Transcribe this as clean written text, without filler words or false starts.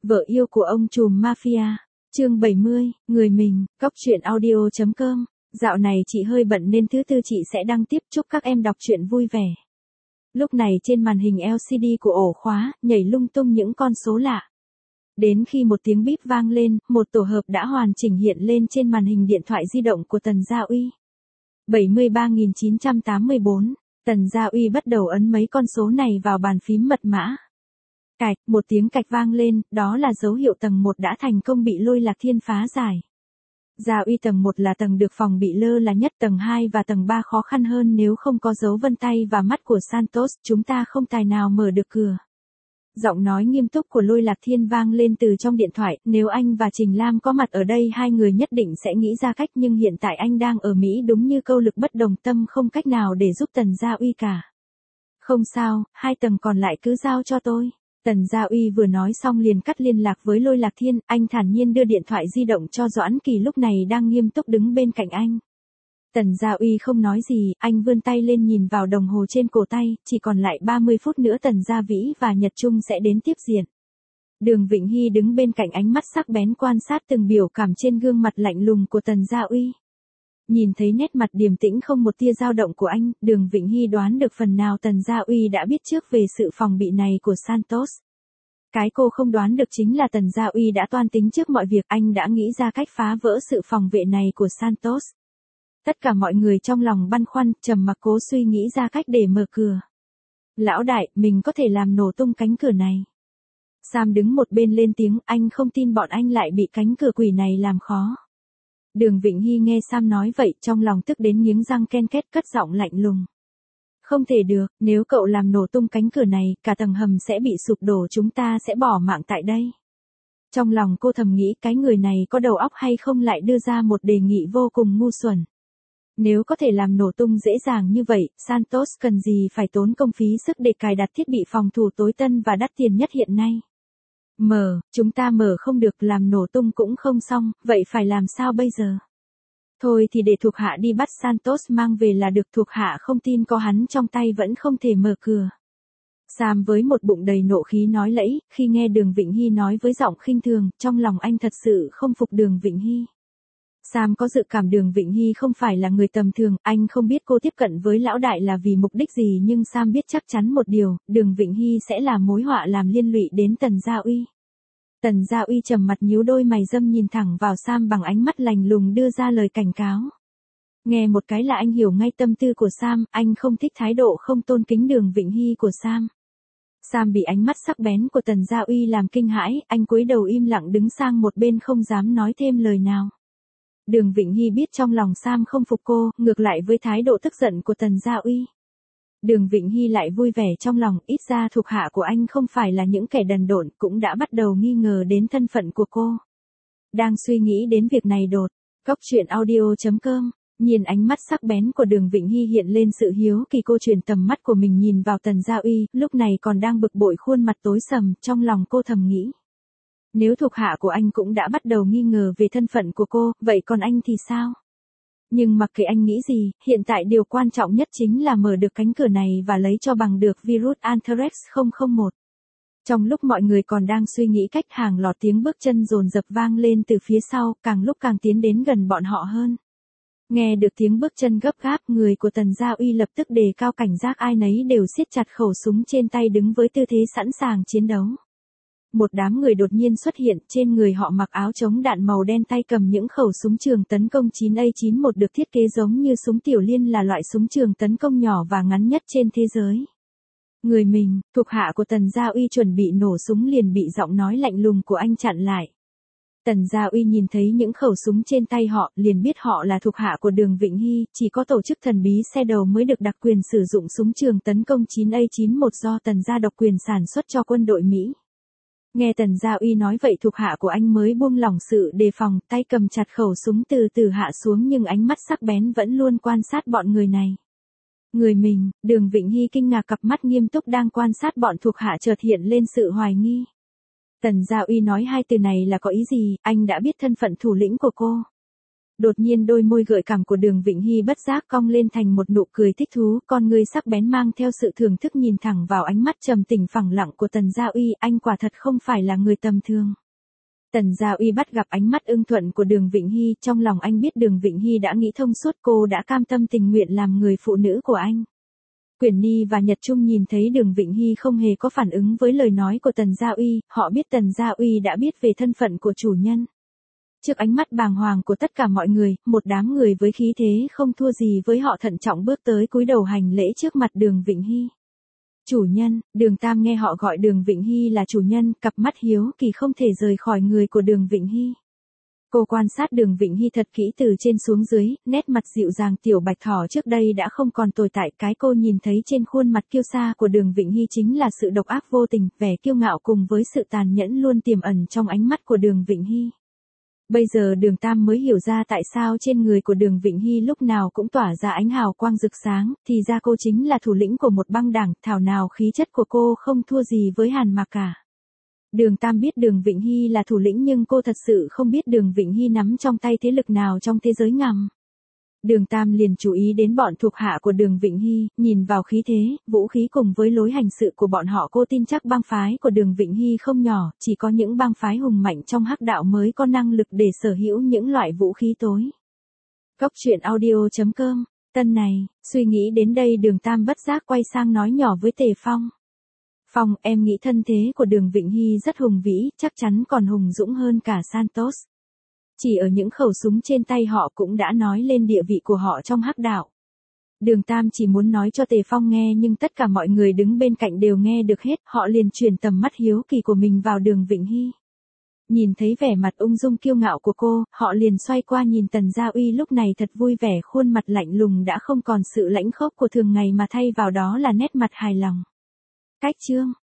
Vợ yêu của ông trùm mafia. Chương 70, người mình, Cóc truyện audio.com. Dạo này chị hơi bận nên thứ tư chị sẽ đăng tiếp, chúc các em đọc truyện vui vẻ. Lúc này trên màn hình LCD của ổ khóa, nhảy lung tung những con số lạ. Đến khi một tiếng bíp vang lên, một tổ hợp đã hoàn chỉnh hiện lên trên màn hình điện thoại di động của Tần Gia Uy. 73.984. Tần Gia Uy bắt đầu ấn mấy con số này vào bàn phím mật mã. Cạch, một tiếng cạch vang lên, đó là dấu hiệu tầng 1 đã thành công bị Lôi Lạc Thiên phá giải. Gia Uy tầng 1 là tầng được phòng bị lơ là nhất, tầng 2 và tầng 3 khó khăn hơn, nếu không có dấu vân tay và mắt của Santos, chúng ta không tài nào mở được cửa. Giọng nói nghiêm túc của Lôi Lạc Thiên vang lên từ trong điện thoại, nếu anh và Trình Lam có mặt ở đây hai người nhất định sẽ nghĩ ra cách, nhưng hiện tại anh đang ở Mỹ, đúng như câu lực bất đồng tâm, không cách nào để giúp Tần Gia Uy cả. Không sao, 2 tầng còn lại cứ giao cho tôi. Tần Gia Uy vừa nói xong liền cắt liên lạc với Lôi Lạc Thiên, anh thản nhiên đưa điện thoại di động cho Doãn Kỳ lúc này đang nghiêm túc đứng bên cạnh anh. Tần Gia Uy không nói gì, anh vươn tay lên nhìn vào đồng hồ trên cổ tay, chỉ còn lại 30 phút nữa Tần Gia Vĩ và Nhật Trung sẽ đến tiếp diện. Đường Vịnh Hy đứng bên cạnh, ánh mắt sắc bén quan sát từng biểu cảm trên gương mặt lạnh lùng của Tần Gia Uy. Nhìn thấy nét mặt điềm tĩnh không một tia dao động của anh, Đường Vịnh Hy đoán được phần nào Tần Gia Uy đã biết trước về sự phòng bị này của Santos. Cái cô không đoán được chính là Tần Gia Uy đã toan tính trước mọi việc, anh đã nghĩ ra cách phá vỡ sự phòng vệ này của Santos. Tất cả mọi người trong lòng băn khoăn, trầm mặc cố suy nghĩ ra cách để mở cửa. Lão đại, mình có thể làm nổ tung cánh cửa này. Sam đứng một bên lên tiếng, anh không tin bọn anh lại bị cánh cửa quỷ này làm khó. Đường Vịnh Hy nghe Sam nói vậy, trong lòng tức đến nghiến răng ken két, cất giọng lạnh lùng. Không thể được, nếu cậu làm nổ tung cánh cửa này, cả tầng hầm sẽ bị sụp đổ, chúng ta sẽ bỏ mạng tại đây. Trong lòng cô thầm nghĩ, cái người này có đầu óc hay không lại đưa ra một đề nghị vô cùng ngu xuẩn. Nếu có thể làm nổ tung dễ dàng như vậy, Santos cần gì phải tốn công phí sức để cài đặt thiết bị phòng thủ tối tân và đắt tiền nhất hiện nay. Chúng ta mở không được, làm nổ tung cũng không xong, vậy phải làm sao bây giờ? Thôi thì để thuộc hạ đi bắt Santos mang về là được, thuộc hạ không tin có hắn trong tay vẫn không thể mở cửa. Sam với một bụng đầy nộ khí nói lẫy, khi nghe Đường Vịnh Hy nói với giọng khinh thường, trong lòng anh thật sự không phục Đường Vịnh Hy. Sam có dự cảm Đường Vịnh Hy không phải là người tầm thường, anh không biết cô tiếp cận với lão đại là vì mục đích gì, nhưng Sam biết chắc chắn một điều, Đường Vịnh Hy sẽ là mối họa làm liên lụy đến Tần Gia Uy. Tần Gia Uy trầm mặt nhíu đôi mày râm nhìn thẳng vào Sam bằng ánh mắt lạnh lùng đưa ra lời cảnh cáo. Nghe một cái là anh hiểu ngay tâm tư của Sam, anh không thích thái độ không tôn kính Đường Vịnh Hy của Sam. Sam bị ánh mắt sắc bén của Tần Gia Uy làm kinh hãi, anh cúi đầu im lặng đứng sang một bên không dám nói thêm lời nào. Đường Vịnh Hy biết trong lòng Sam không phục cô, ngược lại với thái độ tức giận của Tần Gia Uy. Đường Vịnh Hy lại vui vẻ trong lòng, ít ra thuộc hạ của anh không phải là những kẻ đần độn, cũng đã bắt đầu nghi ngờ đến thân phận của cô. Đang suy nghĩ đến việc này đột, Cóc truyện audio.com, nhìn ánh mắt sắc bén của Đường Vịnh Hy hiện lên sự hiếu kỳ, cô chuyển tầm mắt của mình nhìn vào Tần Gia Uy, lúc này còn đang bực bội khuôn mặt tối sầm, trong lòng cô thầm nghĩ. Nếu thuộc hạ của anh cũng đã bắt đầu nghi ngờ về thân phận của cô, vậy còn anh thì sao? Nhưng mặc kệ anh nghĩ gì, hiện tại điều quan trọng nhất chính là mở được cánh cửa này và lấy cho bằng được virus Anthrax 001. Trong lúc mọi người còn đang suy nghĩ cách, hàng loạt tiếng bước chân dồn dập vang lên từ phía sau, càng lúc càng tiến đến gần bọn họ hơn. Nghe được tiếng bước chân gấp gáp, người của Tần Gia Uy lập tức đề cao cảnh giác, ai nấy đều siết chặt khẩu súng trên tay đứng với tư thế sẵn sàng chiến đấu. Một đám người đột nhiên xuất hiện, trên người họ mặc áo chống đạn màu đen, tay cầm những khẩu súng trường tấn công 9A91 được thiết kế giống như súng tiểu liên, là loại súng trường tấn công nhỏ và ngắn nhất trên thế giới. Người mình, thuộc hạ của Tần Gia Uy chuẩn bị nổ súng liền bị giọng nói lạnh lùng của anh chặn lại. Tần Gia Uy nhìn thấy những khẩu súng trên tay họ, liền biết họ là thuộc hạ của Đường Vịnh Hy, chỉ có tổ chức thần bí xe đầu mới được đặc quyền sử dụng súng trường tấn công 9A91 do Tần Gia độc quyền sản xuất cho quân đội Mỹ. Nghe Tần Gia Uy nói vậy, thuộc hạ của anh mới buông lỏng sự đề phòng, tay cầm chặt khẩu súng từ từ hạ xuống, nhưng ánh mắt sắc bén vẫn luôn quan sát bọn người này. Người mình, Đường Vịnh Hy kinh ngạc, cặp mắt nghiêm túc đang quan sát bọn thuộc hạ chợt hiện lên sự hoài nghi. Tần Gia Uy nói hai từ này là có ý gì, anh đã biết thân phận thủ lĩnh của cô. Đột nhiên đôi môi gợi cảm của Đường Vịnh Hy bất giác cong lên thành một nụ cười thích thú, con ngươi sắc bén mang theo sự thưởng thức nhìn thẳng vào ánh mắt trầm tĩnh phẳng lặng của Tần Gia Uy, anh quả thật không phải là người tầm thường. Tần Gia Uy bắt gặp ánh mắt ưng thuận của Đường Vịnh Hy, trong lòng anh biết Đường Vịnh Hy đã nghĩ thông suốt, cô đã cam tâm tình nguyện làm người phụ nữ của anh. Quyển Ni và Nhật Trung nhìn thấy Đường Vịnh Hy không hề có phản ứng với lời nói của Tần Gia Uy, họ biết Tần Gia Uy đã biết về thân phận của chủ nhân. Trước ánh mắt bàng hoàng của tất cả mọi người, một đám người với khí thế không thua gì với họ thận trọng bước tới cúi đầu hành lễ trước mặt Đường Vịnh Hy. Chủ nhân, Đường Tam nghe họ gọi Đường Vịnh Hy là chủ nhân, cặp mắt hiếu kỳ không thể rời khỏi người của Đường Vịnh Hy. Cô quan sát Đường Vịnh Hy thật kỹ từ trên xuống dưới, nét mặt dịu dàng tiểu bạch thỏ trước đây đã không còn tồn tại, cái cô nhìn thấy trên khuôn mặt kiêu sa của Đường Vịnh Hy chính là sự độc ác vô tình, vẻ kiêu ngạo cùng với sự tàn nhẫn luôn tiềm ẩn trong ánh mắt của Đường Vịnh Hy. Bây giờ Đường Tam mới hiểu ra tại sao trên người của Đường Vịnh Hy lúc nào cũng tỏa ra ánh hào quang rực sáng, thì ra cô chính là thủ lĩnh của một băng đảng, thảo nào khí chất của cô không thua gì với Hàn Mạc cả. Đường Tam biết Đường Vịnh Hy là thủ lĩnh nhưng cô thật sự không biết Đường Vịnh Hy nắm trong tay thế lực nào trong thế giới ngầm. Đường Tam liền chú ý đến bọn thuộc hạ của Đường Vịnh Hy, nhìn vào khí thế, vũ khí cùng với lối hành sự của bọn họ, cô tin chắc bang phái của Đường Vịnh Hy không nhỏ, chỉ có những bang phái hùng mạnh trong hắc đạo mới có năng lực để sở hữu những loại vũ khí tối. Cốc truyện audio.com, tân này, suy nghĩ đến đây Đường Tam bất giác quay sang nói nhỏ với Tề Phong. Phong, em nghĩ thân thế của Đường Vịnh Hy rất hùng vĩ, chắc chắn còn hùng dũng hơn cả Santos. Chỉ ở những khẩu súng trên tay họ cũng đã nói lên địa vị của họ trong hắc đạo. Đường Tam chỉ muốn nói cho Tề Phong nghe nhưng tất cả mọi người đứng bên cạnh đều nghe được hết, họ liền chuyển tầm mắt hiếu kỳ của mình vào Đường Vịnh Hy. Nhìn thấy vẻ mặt ung dung kiêu ngạo của cô, họ liền xoay qua nhìn Tần Gia Uy lúc này thật vui vẻ, khuôn mặt lạnh lùng đã không còn sự lãnh khốc của thường ngày mà thay vào đó là nét mặt hài lòng. Cách chương